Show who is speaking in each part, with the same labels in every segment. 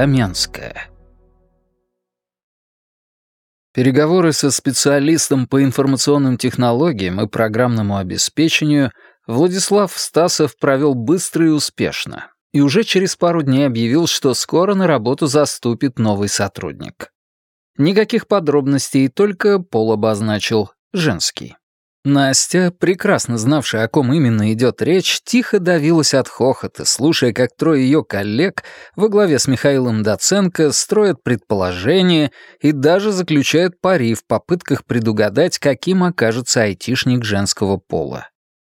Speaker 1: Каменская. Переговоры со специалистом по информационным технологиям и программному обеспечению Владислав Стасов провел быстро и успешно, и уже через пару дней объявил, что скоро на работу заступит новый сотрудник. Никаких подробностей, только пол обозначил — женский. Настя, прекрасно знавшая, о ком именно идет речь, тихо давилась от хохота, слушая, как трое ее коллег во главе с Михаилом Доценко строят предположения и даже заключают пари в попытках предугадать, каким окажется айтишник женского пола.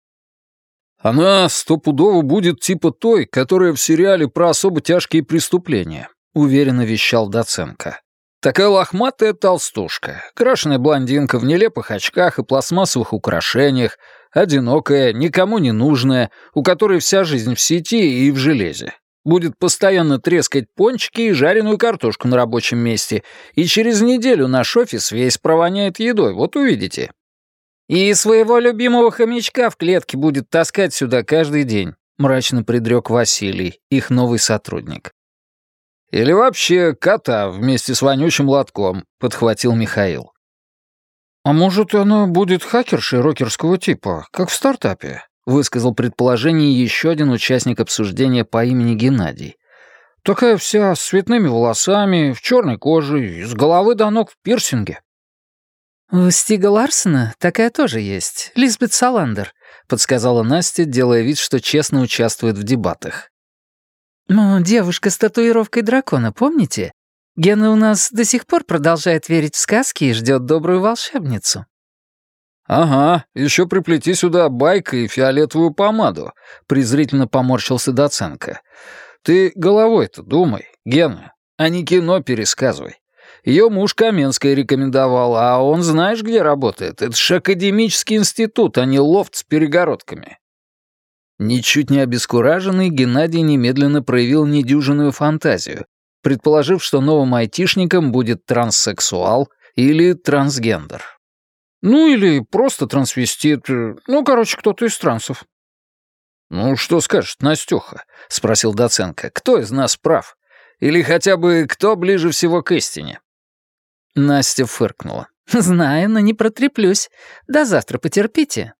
Speaker 1: «Она стопудово будет типа той, которая в сериале про особо тяжкие преступления», — уверенно вещал Доценко. «Такая лохматая толстушка, крашеная блондинка в нелепых очках и пластмассовых украшениях, одинокая, никому не нужная, у которой вся жизнь в сети и в железе. Будет постоянно трескать пончики и жареную картошку на рабочем месте, и через неделю наш офис весь провоняет едой, вот увидите. И своего любимого хомячка в клетке будет таскать сюда каждый день», — мрачно предрек Василий, их новый сотрудник. «Или вообще кота вместе с вонючим лотком», — подхватил Михаил. «А может, она будет хакершей рокерского типа, как в стартапе?» — высказал предположение еще один участник обсуждения по имени Геннадий. «Такая вся с цветными волосами, в черной коже, и с головы до ног в пирсинге».
Speaker 2: «У Стига Ларсена такая тоже есть, Лизбет Саландер», — подсказала Настя, делая вид, что честно участвует в дебатах. «Ну, девушка с татуировкой дракона, помните? Гена у нас до сих пор продолжает верить в сказки и ждет добрую волшебницу».
Speaker 1: «Ага, еще приплети сюда байк и фиолетовую помаду», — презрительно поморщился Доценко. «Ты головой-то думай, Гена, а не кино пересказывай. Ее муж Каменская рекомендовал, а он знаешь, где работает? Это ж академический институт, а не лофт с перегородками». Ничуть не обескураженный, Геннадий немедленно проявил недюжинную фантазию, предположив, что новым айтишником будет транссексуал или трансгендер. «Ну, или просто трансвестит. Ну, короче, кто-то из трансов». «Ну, что скажет Настюха?» — спросил Доценко. «Кто из нас прав? Или хотя бы кто ближе всего к истине?»
Speaker 2: Настя фыркнула. «Знаю, но не протреплюсь. До завтра потерпите».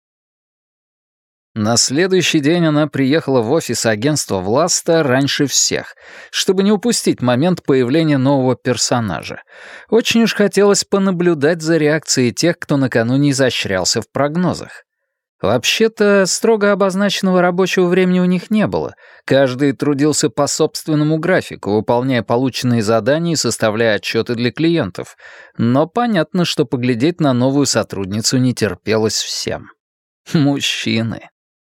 Speaker 1: На следующий день она приехала в офис агентства Власта раньше всех, чтобы не упустить момент появления нового персонажа. Очень уж хотелось понаблюдать за реакцией тех, кто накануне изощрялся в прогнозах. Вообще-то, строго обозначенного рабочего времени у них не было. Каждый трудился по собственному графику, выполняя полученные задания и составляя отчеты для клиентов. Но понятно, что поглядеть на новую сотрудницу не терпелось всем. Мужчины.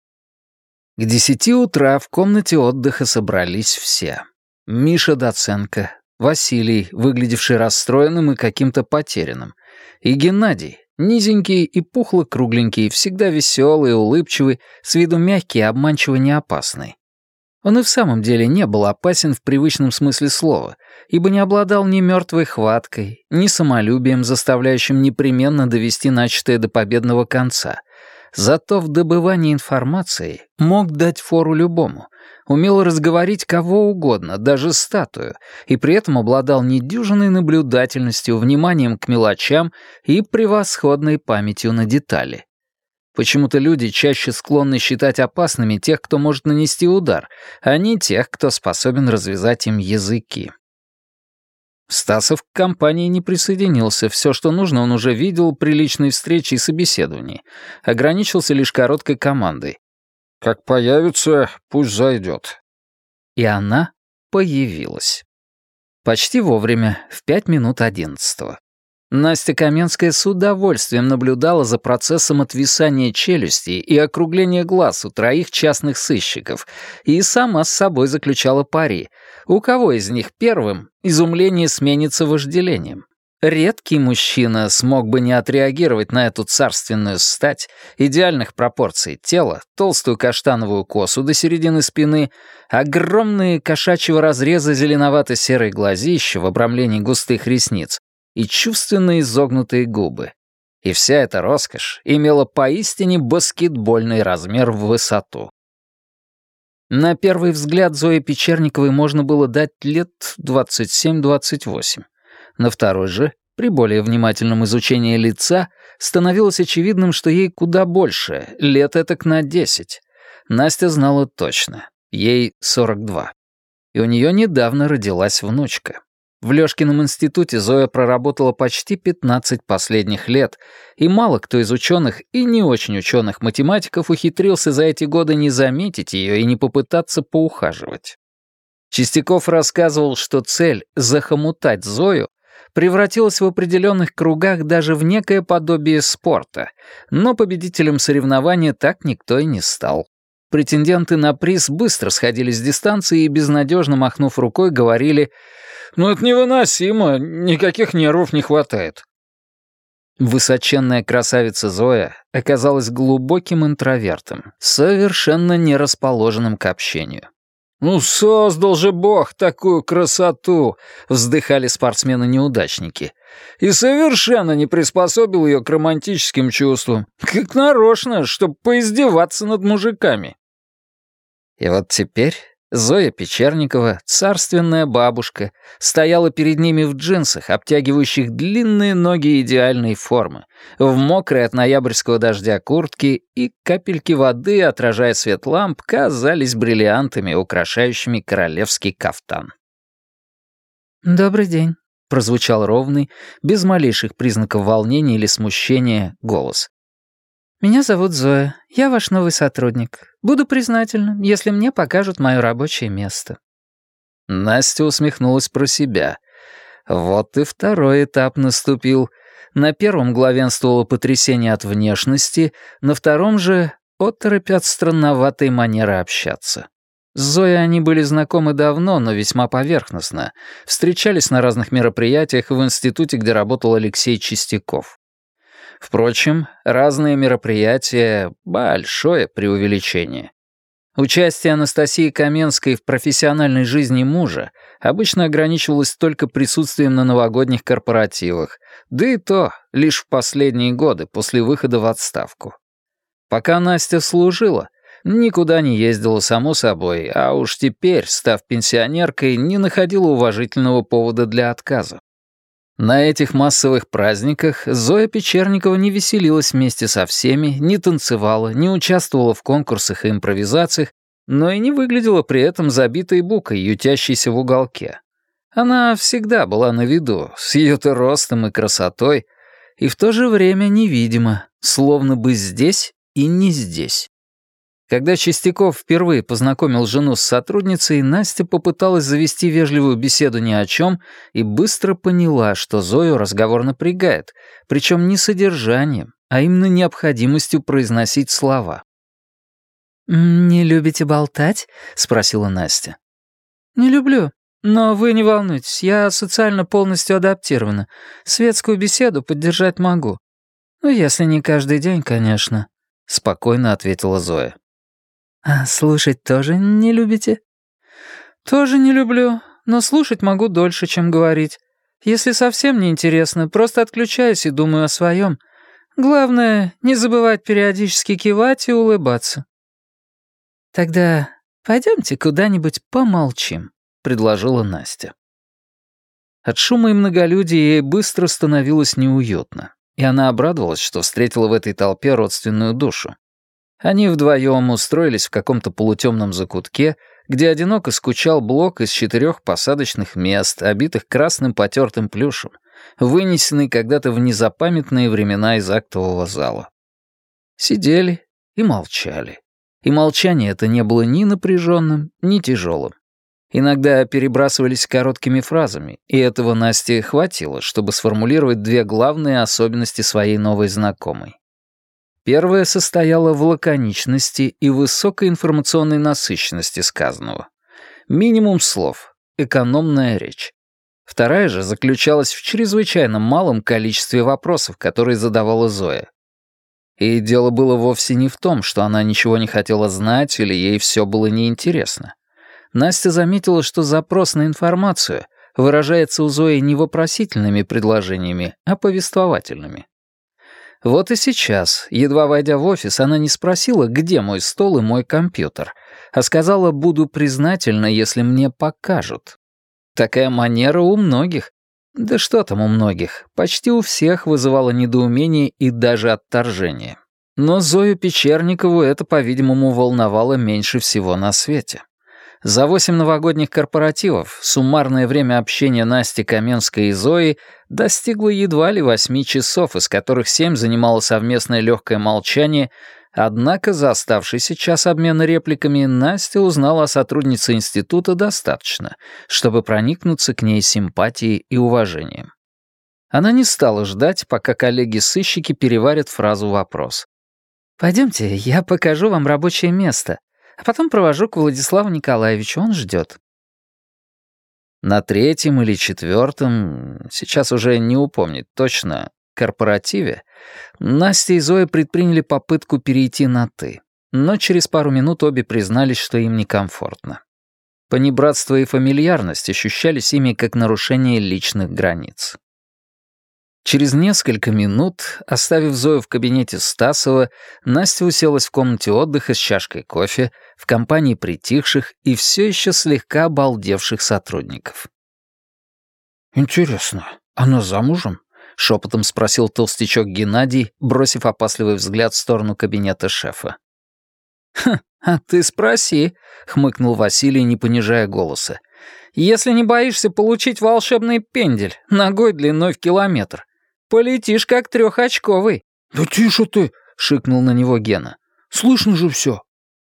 Speaker 1: К 10 утра в комнате отдыха собрались все. Миша Доценко, Василий, выглядевший расстроенным и каким-то потерянным, и Геннадий, низенький и пухло-кругленький, всегда веселый и улыбчивый, с виду мягкий и обманчиво неопасный. Он и в самом деле не был опасен в привычном смысле слова, ибо не обладал ни мертвой хваткой, ни самолюбием, заставляющим непременно довести начатое до победного конца. Зато в добывании информации мог дать фору любому, умел разговорить кого угодно, даже статую, и при этом обладал недюжинной наблюдательностью, вниманием к мелочам и превосходной памятью на детали. Почему-то люди чаще склонны считать опасными тех, кто может нанести удар, а не тех, кто способен развязать им языки. Стасов к компании не присоединился, все, что нужно, он уже видел при личной встрече и собеседовании. Ограничился лишь короткой командой. «Как появится, пусть зайдет». И она появилась. Почти вовремя, в 11:05. Настя Каменская с удовольствием наблюдала за процессом отвисания челюстей и округления глаз у троих частных сыщиков и сама с собой заключала пари, у кого из них первым изумление сменится вожделением. Редкий мужчина смог бы не отреагировать на эту царственную стать, идеальных пропорций тела, толстую каштановую косу до середины спины, огромные кошачьего разреза зеленовато-серые глазища в обрамлении густых ресниц и чувственно изогнутые губы. И вся эта роскошь имела поистине баскетбольный размер в высоту. На первый взгляд Зое Печерниковой можно было дать лет 27-28. На второй же, при более внимательном изучении лица, становилось очевидным, что ей куда больше, лет этак на 10. Настя знала точно. Ей 42. И у нее недавно родилась внучка. В Лёшкином институте Зоя проработала почти 15 последних лет, и мало кто из ученых и не очень ученых математиков ухитрился за эти годы не заметить ее и не попытаться поухаживать. Чистяков рассказывал, что цель захомутать Зою превратилась в определенных кругах даже в некое подобие спорта, но победителем соревнования так никто и не стал. Претенденты на приз быстро сходили с дистанции и, безнадежно махнув рукой, говорили: «Ну это невыносимо, никаких нервов не хватает». Высоченная красавица Зоя оказалась глубоким интровертом, совершенно не расположенным к общению. «Ну создал же Бог такую красоту!» — вздыхали спортсмены-неудачники. «И совершенно не приспособил ее к романтическим чувствам, как нарочно, чтобы поиздеваться над мужиками». И вот теперь Зоя Печерникова, царственная бабушка, стояла перед ними в джинсах, обтягивающих длинные ноги идеальной формы, в мокрой от ноябрьского дождя куртке, и капельки воды, отражая свет ламп, казались бриллиантами, украшающими королевский кафтан.
Speaker 2: «Добрый день», — прозвучал ровный,
Speaker 1: без малейших признаков волнения или смущения, голос.
Speaker 2: «Меня зовут Зоя. Я ваш новый сотрудник. Буду признательна, если мне покажут мое рабочее место».
Speaker 1: Настя усмехнулась про себя. Вот и второй этап наступил. На первом главенствовало потрясение от внешности, на втором же — оторопь от странноватой манеры общаться. С Зоей они были знакомы давно, но весьма поверхностно. Встречались на разных мероприятиях в институте, где работал Алексей Чистяков. Впрочем, разные мероприятия — большое преувеличение. Участие Анастасии Каменской в профессиональной жизни мужа обычно ограничивалось только присутствием на новогодних корпоративах, да и то лишь в последние годы после выхода в отставку. Пока Настя служила, никуда не ездила, само собой, а уж теперь, став пенсионеркой, не находила уважительного повода для отказа. На этих массовых праздниках Зоя Печерникова не веселилась вместе со всеми, не танцевала, не участвовала в конкурсах и импровизациях, но и не выглядела при этом забитой букой, ютящейся в уголке. Она всегда была на виду, с ее-то ростом и красотой, и в то же время невидима, словно бы здесь и не здесь. Когда Чистяков впервые познакомил жену с сотрудницей, Настя попыталась завести вежливую беседу ни о чем и быстро поняла, что Зою разговор напрягает, причем не содержанием, а именно необходимостью произносить слова.
Speaker 2: «Не любите болтать?» — спросила Настя. «Не люблю, но вы не волнуйтесь, я социально полностью адаптирована. Светскую беседу поддержать могу. Ну, если не каждый день, конечно», — спокойно ответила Зоя. «А слушать тоже не любите?» «Тоже не люблю, но слушать могу дольше, чем говорить. Если совсем не интересно, просто отключаюсь и думаю о своем. Главное, не забывать периодически кивать и улыбаться». «Тогда пойдемте куда-нибудь помолчим», — предложила Настя.
Speaker 1: От шума и многолюдия ей быстро становилось неуютно, и она обрадовалась, что встретила в этой толпе родственную душу. Они вдвоем устроились в каком-то полутемном закутке, где одиноко скучал блок из 4 посадочных мест, обитых красным потертым плюшем, вынесенный когда-то в незапамятные времена из актового зала. Сидели и молчали. И молчание это не было ни напряженным, ни тяжелым. Иногда перебрасывались короткими фразами, и этого Насте хватило, чтобы сформулировать 2 главные особенности своей новой знакомой. Первая состояла в лаконичности и высокой информационной насыщенности сказанного. Минимум слов, экономная речь. Вторая же заключалась в чрезвычайно малом количестве вопросов, которые задавала Зоя. И дело было вовсе не в том, что она ничего не хотела знать или ей все было неинтересно. Настя заметила, что запрос на информацию выражается у Зои не вопросительными предложениями, а повествовательными. Вот и сейчас, едва войдя в офис, она не спросила, где мой стол и мой компьютер, а сказала, буду признательна, если мне покажут. Такая манера у многих. Да что там у многих, почти у всех вызывало недоумение и даже отторжение. Но Зою Печерникову это, по-видимому, волновало меньше всего на свете. За 8 новогодних корпоративов суммарное время общения Насти Каменской и Зои достигло едва ли 8 часов, из которых 7 занимало совместное легкое молчание, однако за оставшийся час обмена репликами Настя узнала о сотруднице института достаточно, чтобы проникнуться к ней симпатией и уважением. Она не стала ждать, пока коллеги-сыщики переварят фразу-вопрос. «Пойдемте, я покажу вам рабочее место, а потом провожу к Владиславу Николаевичу, он ждет». На 3-м или 4-м, сейчас уже не упомнить точно, корпоративе, Настя и Зоя предприняли попытку перейти на «ты», но через пару минут обе признались, что им некомфортно. Понебратство и фамильярность ощущались ими как нарушение личных границ. Через несколько минут, оставив Зою в кабинете Стасова, Настя уселась в комнате отдыха с чашкой кофе в компании притихших и все еще слегка обалдевших сотрудников. «Интересно, она замужем?» — шепотом спросил толстячок Геннадий, бросив опасливый взгляд в сторону кабинета шефа. «Хм, а ты спроси», — хмыкнул Василий, не понижая голоса. «Если не боишься получить волшебный пендель ногой длиной в километр, полетишь как 3-очковый».
Speaker 2: «Да тише ты!» — шикнул на него Гена. «Слышно же все!»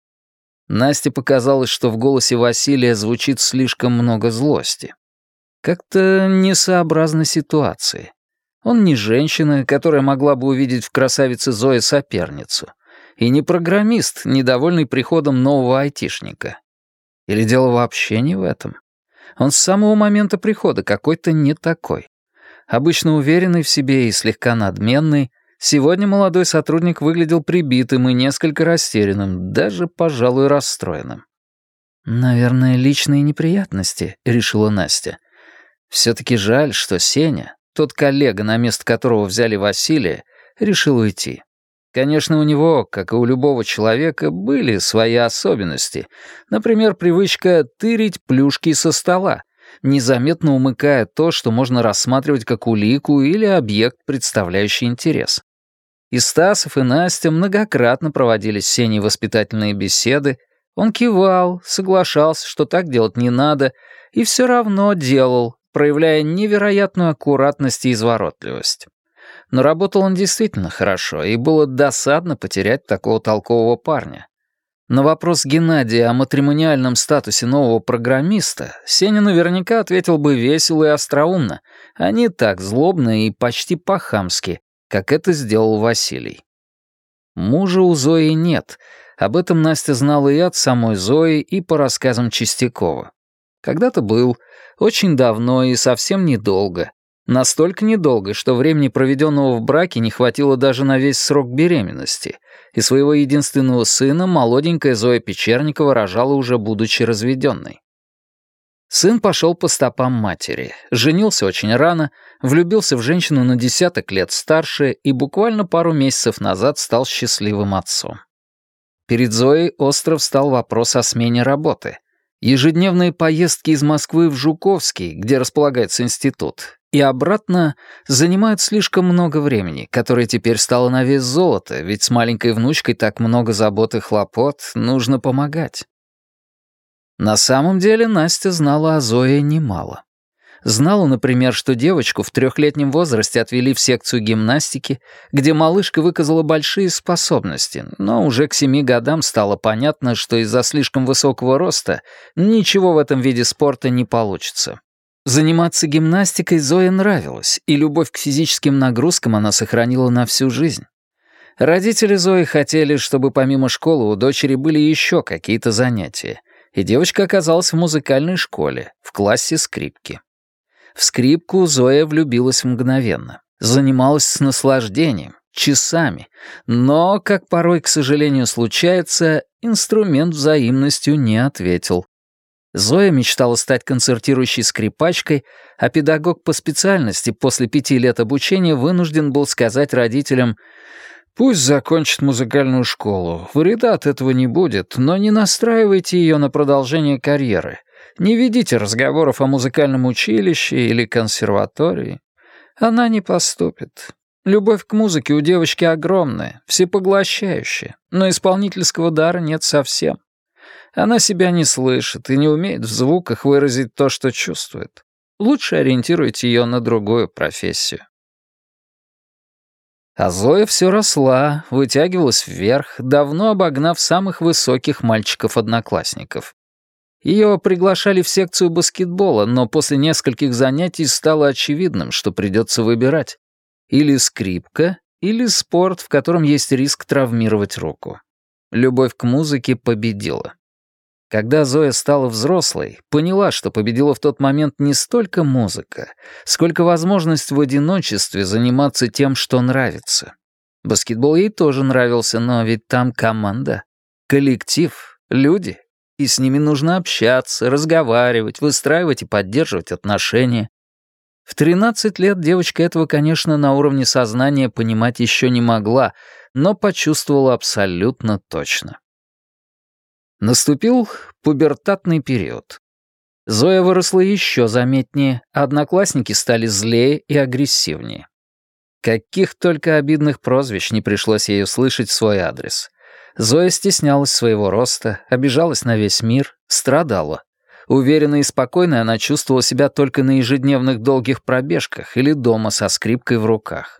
Speaker 1: Насте показалось, что в голосе Василия звучит слишком много злости. Как-то несообразно ситуации. Он не женщина, которая могла бы увидеть в красавице Зое соперницу, и не программист, недовольный приходом нового айтишника. Или дело вообще не в этом? Он с самого момента прихода какой-то не такой. Обычно уверенный в себе и слегка надменный, сегодня молодой сотрудник выглядел прибитым и несколько растерянным, даже, пожалуй, расстроенным. «Наверное, личные неприятности», — решила Настя. «Все-таки жаль, что Сеня, тот коллега, на место которого взяли Василия, решил уйти. Конечно, у него, как и у любого человека, были свои особенности. Например, привычка тырить плюшки со стола, незаметно умыкая то, что можно рассматривать как улику или объект, представляющий интерес. И Стасов, и Настя многократно проводили с Сеней воспитательные беседы. Он кивал, соглашался, что так делать не надо, и все равно делал, проявляя невероятную аккуратность и изворотливость. Но работал он действительно хорошо, и было досадно потерять такого толкового парня. На вопрос Геннадия о матримониальном статусе нового программиста Сеня наверняка ответил бы весело и остроумно, а не так злобно и почти по-хамски, как это сделал Василий. Мужа у Зои нет. Об этом Настя знала и от самой Зои, и по рассказам Чистякова. Когда-то был, очень давно и совсем недолго. Настолько недолго, что времени, проведенного в браке, не хватило даже на весь срок беременности, и своего единственного сына молоденькая Зоя Печерникова рожала уже будучи разведенной. Сын пошел по стопам матери, женился очень рано, влюбился в женщину на 10 лет старше и буквально пару месяцев назад стал счастливым отцом. Перед Зоей остро встал вопрос о смене работы. Ежедневные поездки из Москвы в Жуковский, где располагается институт, и обратно занимают слишком много времени, которое теперь стало на вес золота, ведь с маленькой внучкой так много забот и хлопот, нужно помогать. На самом деле Настя знала о Зое немало. Знала, например, что девочку в 3-летнем возрасте отвели в секцию гимнастики, где малышка выказала большие способности, но уже к 7 годам стало понятно, что из-за слишком высокого роста ничего в этом виде спорта не получится. Заниматься гимнастикой Зое нравилось, и любовь к физическим нагрузкам она сохранила на всю жизнь. Родители Зои хотели, чтобы помимо школы у дочери были еще какие-то занятия, и девочка оказалась в музыкальной школе, в классе скрипки. В скрипку Зоя влюбилась мгновенно, занималась с наслаждением, часами, но, как порой, к сожалению, случается, инструмент взаимностью не ответил. Зоя мечтала стать концертирующей скрипачкой, а педагог по специальности после 5 лет обучения вынужден был сказать родителям: «Пусть закончит музыкальную школу, вреда от этого не будет, но не настраивайте ее на продолжение карьеры, не ведите разговоров о музыкальном училище или консерватории. Она не поступит. Любовь к музыке у девочки огромная, всепоглощающая, но исполнительского дара нет совсем. Она себя не слышит и не умеет в звуках выразить то, что чувствует. Лучше ориентируйте ее на другую профессию». А Зоя все росла, вытягивалась вверх, давно обогнав самых высоких мальчиков-одноклассников. Ее приглашали в секцию баскетбола, но после нескольких занятий стало очевидным, что придется выбирать. Или скрипка, или спорт, в котором есть риск травмировать руку. Любовь к музыке победила. Когда Зоя стала взрослой, поняла, что победила в тот момент не столько музыка, сколько возможность в одиночестве заниматься тем, что нравится. Баскетбол ей тоже нравился, но ведь там команда, коллектив, люди, и с ними нужно общаться, разговаривать, выстраивать и поддерживать отношения. В 13 лет девочка этого, конечно, на уровне сознания понимать еще не могла, но почувствовала абсолютно точно. Наступил пубертатный период. Зоя выросла еще заметнее, а одноклассники стали злее и агрессивнее. Каких только обидных прозвищ не пришлось ей услышать в свой адрес. Зоя стеснялась своего роста, обижалась на весь мир, страдала. Уверенной и спокойной она чувствовала себя только на ежедневных долгих пробежках или дома со скрипкой в руках.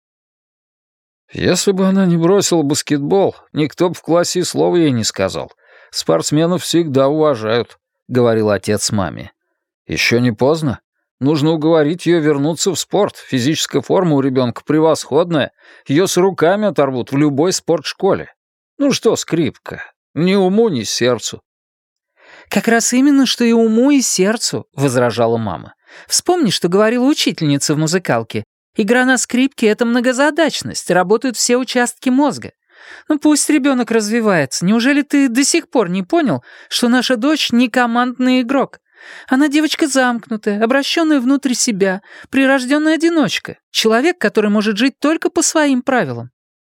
Speaker 1: «Если бы она не бросила баскетбол, никто бы в классе и слова ей не сказал. Спортсменов всегда уважают», — говорил отец маме. «Еще не поздно. Нужно уговорить ее вернуться в спорт. Физическая форма у ребенка превосходная. Ее с руками оторвут в любой спортшколе. Ну что, скрипка, ни уму, ни сердцу».
Speaker 2: «Как раз именно, что и уму, и сердцу», — возражала мама. «Вспомни, что говорила учительница в музыкалке. Игра на скрипке — это многозадачность, работают все участки мозга. Ну пусть ребенок развивается. Неужели ты до сих пор не понял, что наша дочь не командный игрок? Она девочка замкнутая, обращенная внутрь себя, прирожденная одиночка, человек, который может жить только по своим правилам».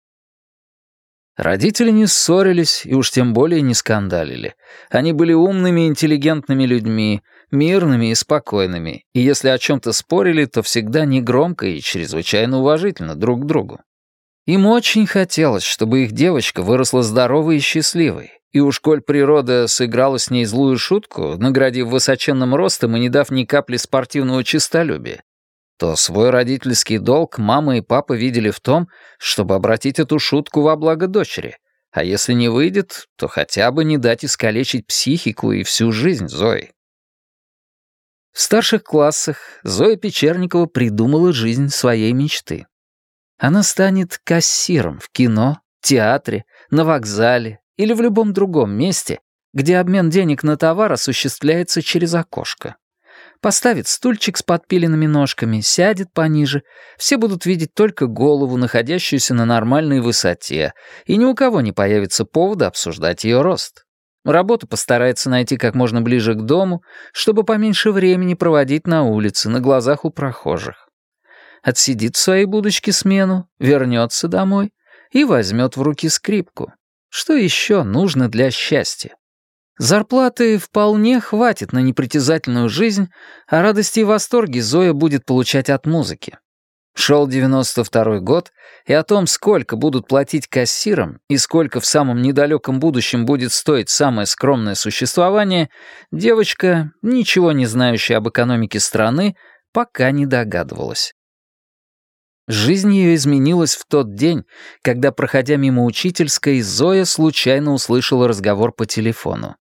Speaker 1: Родители не ссорились и уж тем более не скандалили. Они были умными и интеллигентными людьми, мирными и спокойными, и если о чем-то спорили, то всегда негромко и чрезвычайно уважительно друг к другу. Им очень хотелось, чтобы их девочка выросла здоровой и счастливой, и уж коль природа сыграла с ней злую шутку, наградив высоченным ростом и не дав ни капли спортивного честолюбия, то свой родительский долг мама и папа видели в том, чтобы обратить эту шутку во благо дочери, а если не выйдет, то хотя бы не дать искалечить психику и всю жизнь Зои. В старших классах Зоя Печерникова придумала жизнь своей мечты. Она станет кассиром в кино, театре, на вокзале или в любом другом месте, где обмен денег на товар осуществляется через окошко. Поставит стульчик с подпиленными ножками, сядет пониже, все будут видеть только голову, находящуюся на нормальной высоте, и ни у кого не появится повода обсуждать ее рост. Работу постарается найти как можно ближе к дому, чтобы поменьше времени проводить на улице, на глазах у прохожих. Отсидит в своей будочке смену, вернется домой и возьмет в руки скрипку. Что еще нужно для счастья? Зарплаты вполне хватит на непритязательную жизнь, а радости и восторги Зоя будет получать от музыки. Шел 92-й год, и о том, сколько будут платить кассирам и сколько в самом недалеком будущем будет стоить самое скромное существование, девочка, ничего не знающая об экономике страны, пока не догадывалась. Жизнь ее изменилась в тот день, когда, проходя мимо учительской, Зоя случайно услышала разговор по телефону.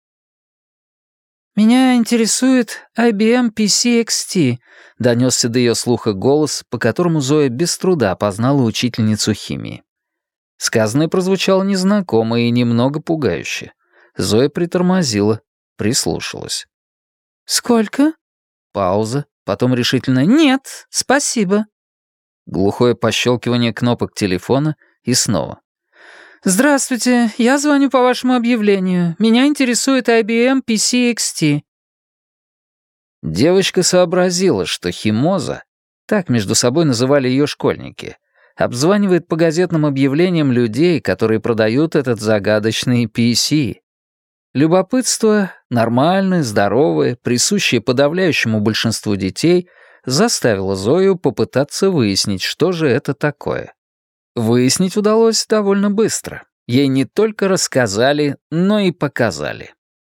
Speaker 2: «Меня интересует IBM PC XT», — донесся до ее слуха голос, по которому Зоя без труда опознала учительницу химии. Сказанное прозвучало незнакомо и немного пугающе. Зоя притормозила, прислушалась. «Сколько?»
Speaker 1: Пауза, потом решительно
Speaker 2: «Нет, спасибо».
Speaker 1: Глухое пощелкивание кнопок телефона и снова.
Speaker 2: «Здравствуйте, я звоню по вашему объявлению. Меня интересует IBM PC XT».
Speaker 1: Девочка сообразила, что Химоза, так между собой называли ее школьники, обзванивает по газетным объявлениям людей, которые продают этот загадочный PC. Любопытство, нормальное, здоровое, присущее подавляющему большинству детей, заставило Зою попытаться выяснить, что же это такое. Выяснить удалось довольно быстро. Ей не только рассказали, но и показали.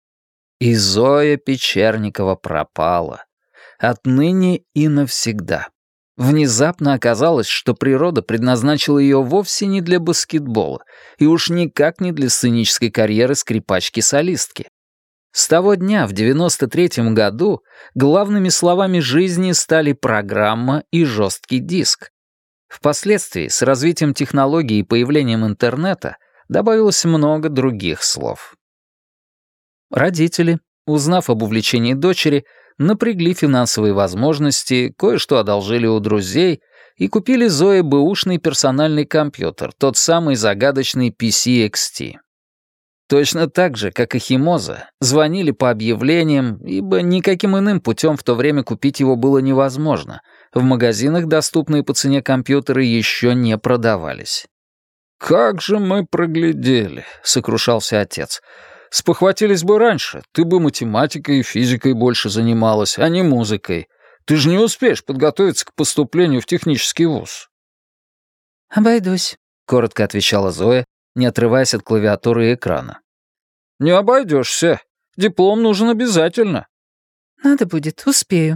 Speaker 1: И Зоя Печерникова пропала. Отныне и навсегда. Внезапно оказалось, что природа предназначила ее вовсе не для баскетбола и уж никак не для сценической карьеры скрипачки-солистки. С того дня, в 93-м году, главными словами жизни стали программа и жесткий диск. Впоследствии, с развитием технологий и появлением интернета, добавилось много других слов. Родители, узнав об увлечении дочери, напрягли финансовые возможности, кое-что одолжили у друзей и купили Зое бэушный персональный компьютер, тот самый загадочный PC XT. Точно так же, как и Химоза, звонили по объявлениям, ибо никаким иным путем в то время купить его было невозможно. В магазинах доступные по цене компьютеры еще не продавались. «Как же мы проглядели», — сокрушался отец. «Спохватились бы раньше, ты бы математикой и физикой больше занималась, а не музыкой. Ты же не успеешь подготовиться к поступлению в технический вуз».
Speaker 2: «Обойдусь», — коротко отвечала Зоя, не отрываясь от клавиатуры и экрана.
Speaker 1: «Не обойдешься. Диплом нужен обязательно».
Speaker 2: «Надо будет, успею».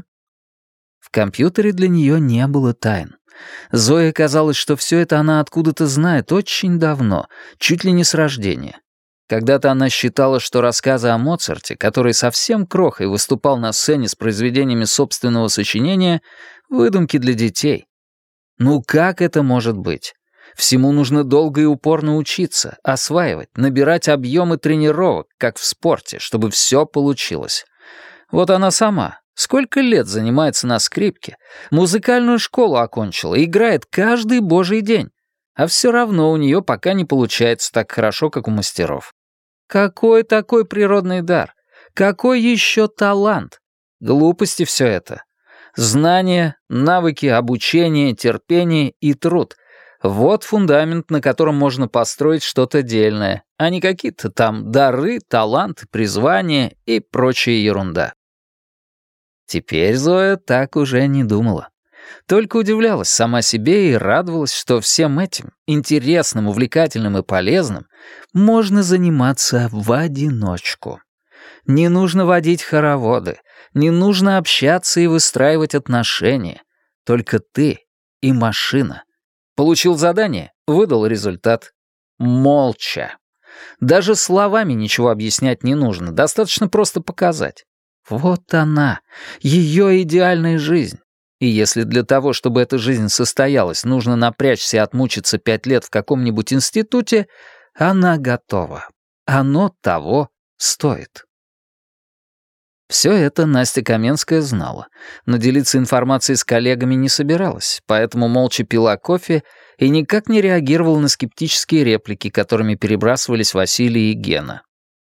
Speaker 2: В компьютере для нее не было тайн. Зое казалось, что все это она откуда-то знает очень давно, чуть ли не с рождения. Когда-то она считала, что рассказы о Моцарте, который совсем крохой выступал на сцене с произведениями собственного сочинения, выдумки для детей. Ну как это может быть? Всему нужно долго и упорно учиться, осваивать, набирать объемы тренировок, как в спорте, чтобы все получилось. Вот она сама. Сколько лет занимается на скрипке, музыкальную школу окончила, играет каждый божий день, а все равно у нее пока не получается так хорошо, как у мастеров. Какой такой природный дар? Какой еще талант? Глупости все это. Знания, навыки, обучение, терпение и труд — вот фундамент, на котором можно построить что-то дельное, а не какие-то там дары, таланты, призвания и прочая ерунда. Теперь Зоя так уже не думала. Только удивлялась сама себе и радовалась, что всем этим, интересным, увлекательным и полезным, можно заниматься в одиночку. Не нужно водить хороводы, не нужно общаться и выстраивать отношения. Только ты и машина. Получил задание, выдал результат. Молча. Даже словами ничего объяснять не нужно, достаточно просто показать. Вот она, ее идеальная жизнь. И если для того, чтобы эта жизнь состоялась, нужно напрячься и отмучиться 5 лет в каком-нибудь институте, она готова. Оно того стоит. Все это Настя Каменская знала, но делиться информацией с коллегами не собиралась, поэтому молча пила кофе и никак не реагировала на скептические реплики, которыми перебрасывались Василий и Гена.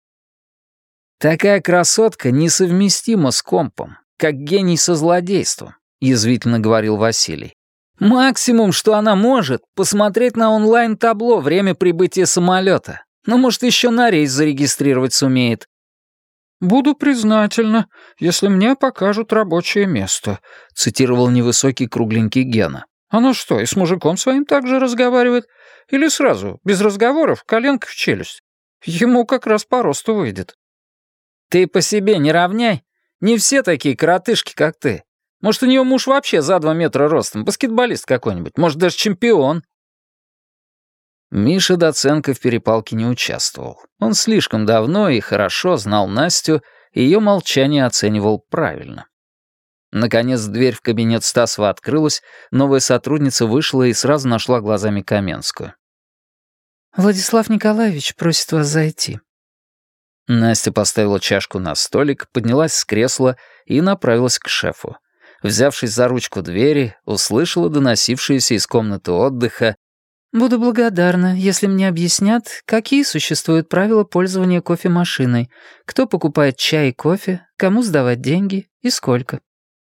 Speaker 2: «Такая красотка несовместима с компом, как гений со злодейством», — язвительно говорил Василий. «Максимум, что она может, посмотреть на онлайн-табло время прибытия самолета. Ну, может, еще на рейс зарегистрировать сумеет».
Speaker 3: «Буду признательна, если мне покажут рабочее место», —
Speaker 1: цитировал невысокий кругленький Гена.
Speaker 3: «Она что, и с мужиком своим так же разговаривает? Или сразу, без разговоров, коленкой в челюсть? Ему как раз по росту выйдет».
Speaker 1: «Ты по себе не равняй. Не все такие коротышки, как ты. Может, у нее муж вообще за 2 метра ростом, баскетболист какой-нибудь, может, даже чемпион». Миша Доценко в перепалке не участвовал. Он слишком давно и хорошо знал Настю, и ее молчание оценивал правильно. Наконец дверь в кабинет Стасова открылась, новая сотрудница вышла и сразу нашла глазами Каменскую.
Speaker 2: «Владислав Николаевич просит вас зайти».
Speaker 1: Настя поставила чашку на столик, поднялась с кресла и направилась к шефу. Взявшись за ручку двери, услышала доносившиеся из комнаты отдыха:
Speaker 2: «Буду благодарна, если мне объяснят, какие существуют правила пользования кофемашиной, кто покупает чай и кофе, кому сдавать деньги И сколько?»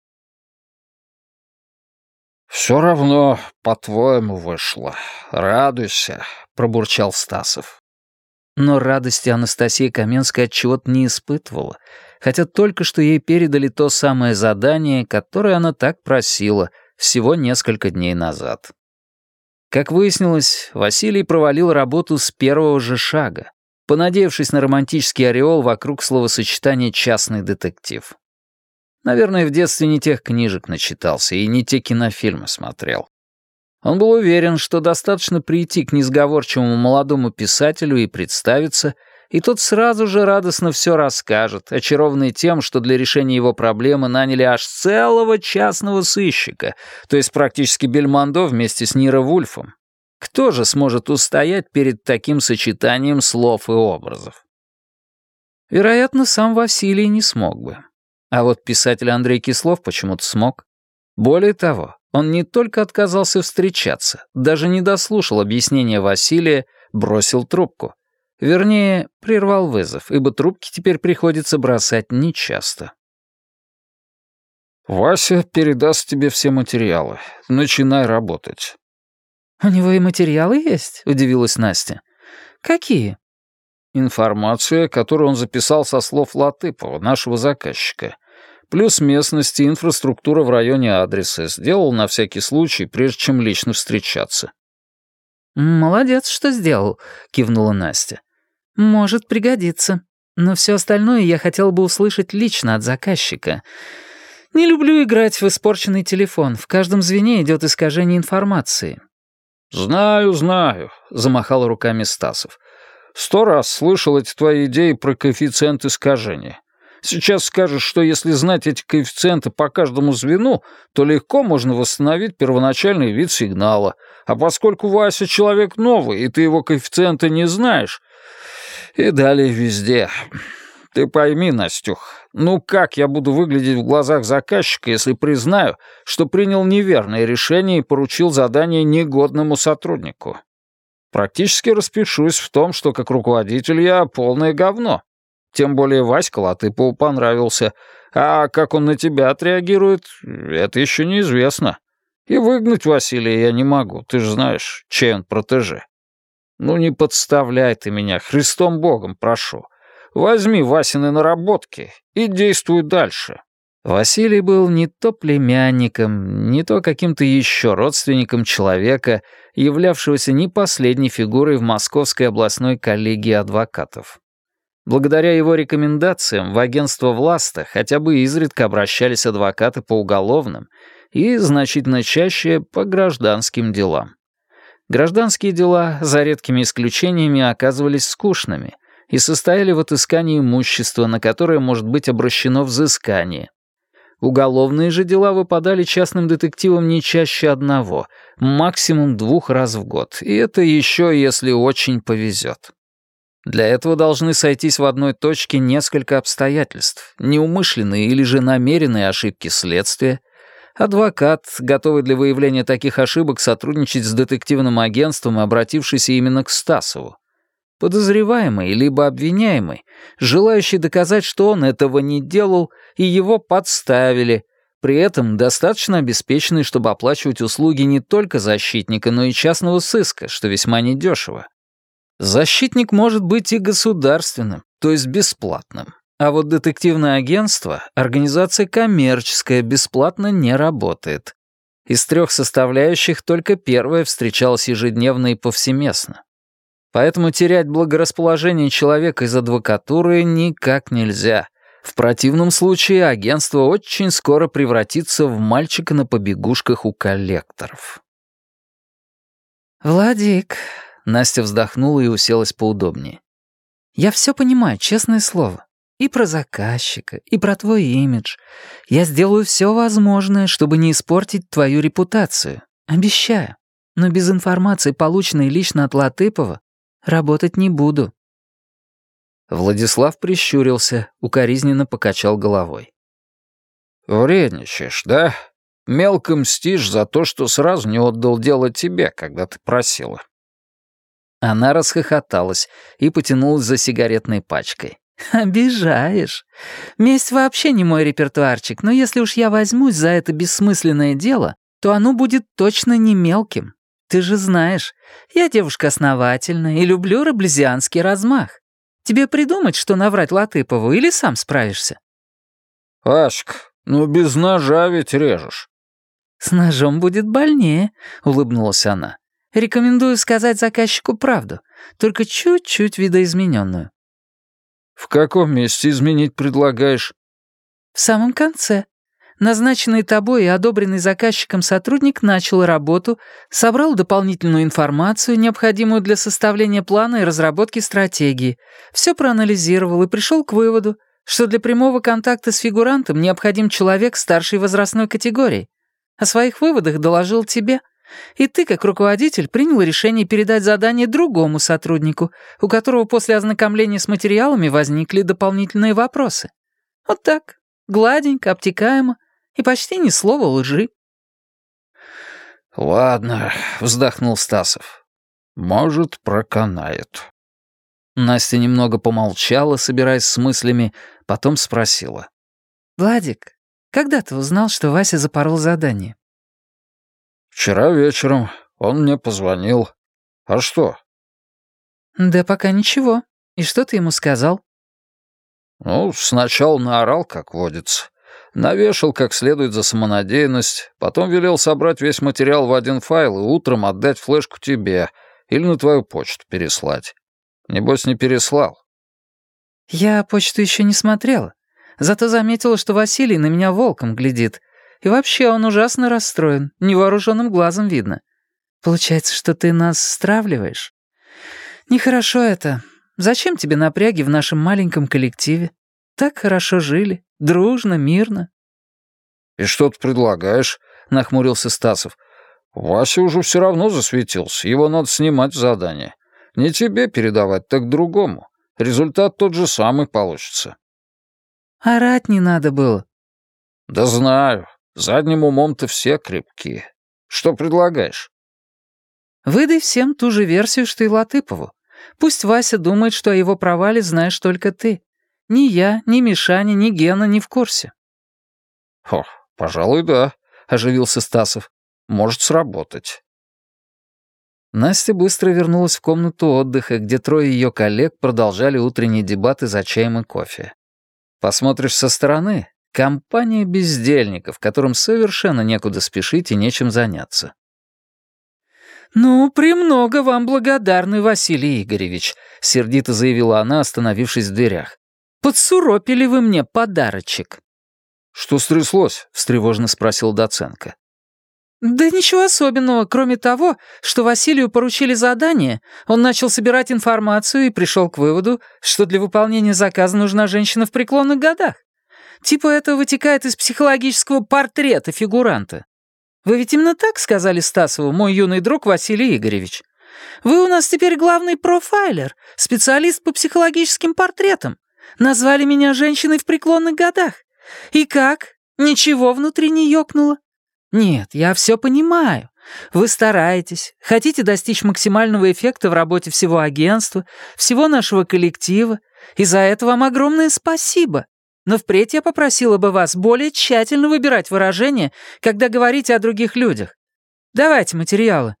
Speaker 3: «Все равно, по-твоему, вышло. Радуйся», — пробурчал Стасов.
Speaker 1: Но радости Анастасия Каменская отчего-то не испытывала, хотя только что ей передали то самое задание, которое она так просила всего несколько дней назад. Как выяснилось, Василий провалил работу с первого же шага, понадеявшись на романтический ореол вокруг словосочетания «частный детектив». Наверное, в детстве не тех книжек начитался и не те кинофильмы смотрел. Он был уверен, что достаточно прийти к несговорчивому молодому писателю и представиться, и тот сразу же радостно все расскажет, очарованный тем, что для решения его проблемы наняли аж целого частного сыщика, то есть практически Бельмондо вместе с Ниро Вульфом. Кто же сможет устоять перед таким сочетанием слов и образов? Вероятно, сам Василий не смог бы. А вот писатель Андрей Кислов почему-то смог. Более того, он не только отказался встречаться, даже не дослушал объяснения Василия, бросил трубку. Вернее, прервал вызов, ибо трубки теперь приходится бросать нечасто.
Speaker 3: «Вася передаст тебе все материалы. Начинай работать».
Speaker 2: «У него и материалы есть?» — удивилась Настя. «Какие?»
Speaker 3: «Информация, которую он записал со слов Латыпова, нашего заказчика. Плюс местность и инфраструктура в районе адреса. Сделал на всякий случай, прежде чем лично встречаться».
Speaker 2: «Молодец, что сделал», — кивнула Настя. «Может пригодиться. Но все остальное я хотела бы услышать лично от заказчика. Не люблю играть в испорченный телефон. В каждом звене идет искажение информации».
Speaker 3: «Знаю, знаю», — замахал руками Стасов. 100 раз слышал эти твои идеи про коэффициент искажения. Сейчас скажешь, что если знать эти коэффициенты по каждому звену, то легко можно восстановить первоначальный вид сигнала. А поскольку Вася человек новый, и ты его коэффициенты не знаешь, и далее везде. Ты пойми, Настюх, ну как я буду выглядеть в глазах заказчика, если признаю, что принял неверное решение и поручил задание негодному сотруднику? Практически распишусь в том, что как руководитель я полное говно. Тем более Васька Латыпову понравился. А как он на тебя отреагирует, это еще неизвестно. И выгнать Василия я не могу, ты же знаешь, чей он протеже. Ну не подставляй ты меня, Христом Богом прошу. Возьми Васины наработки и действуй дальше».
Speaker 1: Василий был не то племянником, не то каким-то еще родственником человека, являвшегося не последней фигурой в Московской областной коллегии адвокатов. Благодаря его рекомендациям в агентство Власта хотя бы изредка обращались адвокаты по уголовным и значительно чаще по гражданским делам. Гражданские дела, за редкими исключениями, оказывались скучными и состояли в отыскании имущества, на которое может быть обращено взыскание. Уголовные же дела выпадали частным детективам не чаще одного, максимум 2 раз в год, и это еще если очень повезет. Для этого должны сойтись в одной точке несколько обстоятельств, неумышленные или же намеренные ошибки следствия, адвокат, готовый для выявления таких ошибок сотрудничать с детективным агентством и обратившийся именно к Стасову, подозреваемый либо обвиняемый, желающий доказать, что он этого не делал и его подставили, при этом достаточно обеспеченный, чтобы оплачивать услуги не только защитника, но и частного сыска, что весьма недешево. Защитник может быть и государственным, то есть бесплатным. А вот детективное агентство, организация коммерческая, бесплатно не работает. Из 3 составляющих только первая встречалась ежедневно и повсеместно. Поэтому терять благорасположение человека из адвокатуры никак нельзя. В противном случае агентство очень скоро превратится в мальчика на побегушках у коллекторов.
Speaker 2: «Владик», —
Speaker 1: Настя вздохнула и уселась поудобнее.
Speaker 2: «Я все понимаю, честное слово. И про заказчика, и про твой имидж. Я сделаю все возможное, чтобы не испортить твою репутацию. Обещаю. Но без информации, полученной лично от Латыпова, работать не буду».
Speaker 1: Владислав прищурился, укоризненно покачал головой.
Speaker 3: «Вредничаешь, да? Мелко мстишь за то, что сразу не отдал дело тебе, когда ты просила».
Speaker 1: Она расхохоталась и потянулась за сигаретной пачкой.
Speaker 2: «Обижаешь. Месть вообще не мой репертуарчик, но если уж я возьмусь за это бессмысленное дело, то оно будет точно не мелким. Ты же знаешь, я девушка основательная и люблю раблезианский размах. Тебе придумать, что наврать Латыпову, или сам справишься?»
Speaker 3: «Аська, ну без ножа ведь режешь».
Speaker 2: «С ножом будет больнее», — улыбнулась она. «Рекомендую сказать заказчику правду, только чуть-чуть видоизмененную».
Speaker 3: «В каком месте изменить предлагаешь?»
Speaker 2: «В самом конце. Назначенный тобой и одобренный заказчиком сотрудник начал работу, собрал дополнительную информацию, необходимую для составления плана и разработки стратегии, все проанализировал и пришел к выводу, что для прямого контакта с фигурантом необходим человек старшей возрастной категории. О своих выводах доложил тебе, и ты, как руководитель, принял решение передать задание другому сотруднику, у которого после ознакомления с материалами возникли дополнительные вопросы. Вот так, гладенько, обтекаемо, и почти ни слова лжи».
Speaker 3: «Ладно», — вздохнул Стасов. «Может, проканает».
Speaker 1: Настя немного помолчала, собираясь с мыслями, потом спросила.
Speaker 2: «Владик, когда ты узнал, что Вася запорол задание?»
Speaker 3: «Вчера вечером он мне позвонил. А что?»
Speaker 2: «Да пока ничего. И что ты ему сказал?»
Speaker 3: «Ну, сначала наорал, как водится. Навешал как следует за самонадеянность, потом велел собрать весь материал в один файл и утром отдать флешку тебе или на твою почту переслать. Небось, не переслал».
Speaker 2: «Я почту еще не смотрела. Зато заметила, что Василий на меня волком глядит. И вообще он ужасно расстроен, невооруженным глазом видно. Получается, что ты нас стравливаешь? Нехорошо это. Зачем тебе напряги в нашем маленьком коллективе? Так хорошо жили, дружно, мирно».
Speaker 3: «И что ты предлагаешь?» — нахмурился Стасов. «Вася уже все равно засветился, его надо снимать в задание. Не тебе передавать, так другому. Результат тот же самый получится».
Speaker 2: «Орать не надо было».
Speaker 3: «Да знаю. Задним умом-то все крепкие. Что предлагаешь?»
Speaker 2: «Выдай всем ту же версию, что и Латыпову. Пусть Вася думает, что о его провале знаешь только ты. Ни я, ни Мишаня, ни Гена не в курсе».
Speaker 3: «О, пожалуй, да», — оживился Стасов. «Может сработать».
Speaker 1: Настя быстро вернулась в комнату отдыха, где трое ее коллег продолжали утренние дебаты за чаем и кофе. Посмотришь со стороны — компания бездельников, которым совершенно некуда спешить и нечем заняться.
Speaker 2: «Ну, премного вам благодарны, Василий Игоревич», — сердито заявила она, остановившись в дверях. «Подсуропили вы мне подарочек».
Speaker 3: «Что стряслось?» — встревоженно спросил Доценко.
Speaker 2: «Да ничего особенного, кроме того, что Василию поручили задание, он начал собирать информацию и пришел к выводу, что для выполнения заказа нужна женщина в преклонных годах. Типа это вытекает из психологического портрета фигуранта. Вы ведь именно так сказали Стасову, мой юный друг Василий Игоревич? Вы у нас теперь главный профайлер, специалист по психологическим портретам. Назвали меня женщиной в преклонных годах. И как? Ничего внутри не ёкнуло? Нет, я все понимаю. Вы стараетесь, хотите достичь максимального эффекта в работе всего агентства, всего нашего коллектива, и за это вам огромное спасибо. Но впредь я попросила бы вас более тщательно выбирать выражения, когда говорите о других людях. Давайте материалы».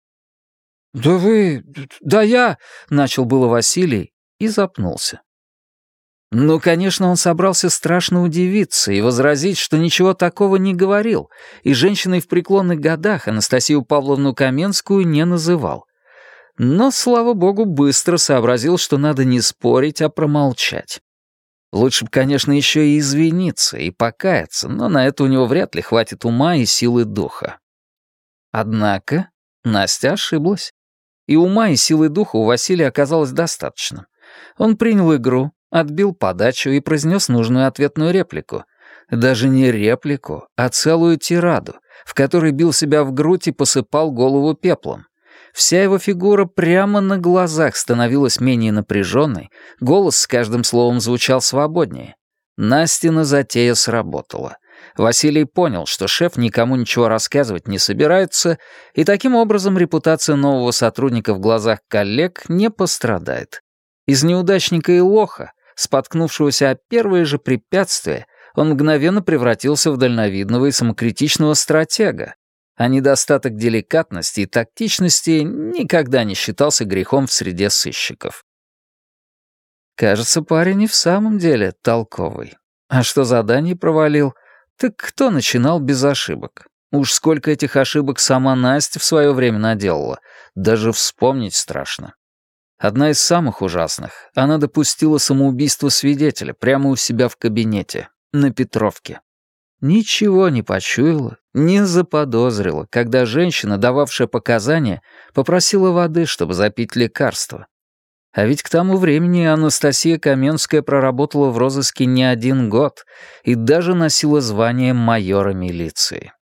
Speaker 1: «Да я...» — начал было Василий и запнулся. Ну, конечно, он собрался страшно удивиться и возразить, что ничего такого не говорил, и женщиной в преклонных годах Анастасию Павловну Каменскую не называл. Но, слава богу, быстро сообразил, что надо не спорить, а промолчать. Лучше бы, конечно, еще и извиниться, и покаяться, но на это у него вряд ли хватит ума и силы духа. Однако Настя ошиблась. И ума, и силы духа у Василия оказалось достаточно. Он принял игру, отбил подачу и произнес нужную ответную реплику. Даже не реплику, а целую тираду, в которой бил себя в грудь и посыпал голову пеплом. Вся его фигура прямо на глазах становилась менее напряженной, голос с каждым словом звучал свободнее. Настина затея сработала. Василий понял, что шеф никому ничего рассказывать не собирается, и таким образом репутация нового сотрудника в глазах коллег не пострадает. Из неудачника и лоха споткнувшегося о первое же препятствие, он мгновенно превратился в дальновидного и самокритичного стратега, а недостаток деликатности и тактичности никогда не считался грехом в среде сыщиков. Кажется, парень и в самом деле толковый. А что задание провалил, так кто начинал без ошибок? Уж сколько этих ошибок сама Настя в свое время наделала, даже вспомнить страшно. Одна из самых ужасных. Она допустила самоубийство свидетеля прямо у себя в кабинете, на Петровке. Ничего не почуяла, не заподозрила, когда женщина, дававшая показания, попросила воды, чтобы запить лекарство. А ведь к тому времени Анастасия Каменская проработала в розыске не 1 год и даже носила звание майора милиции.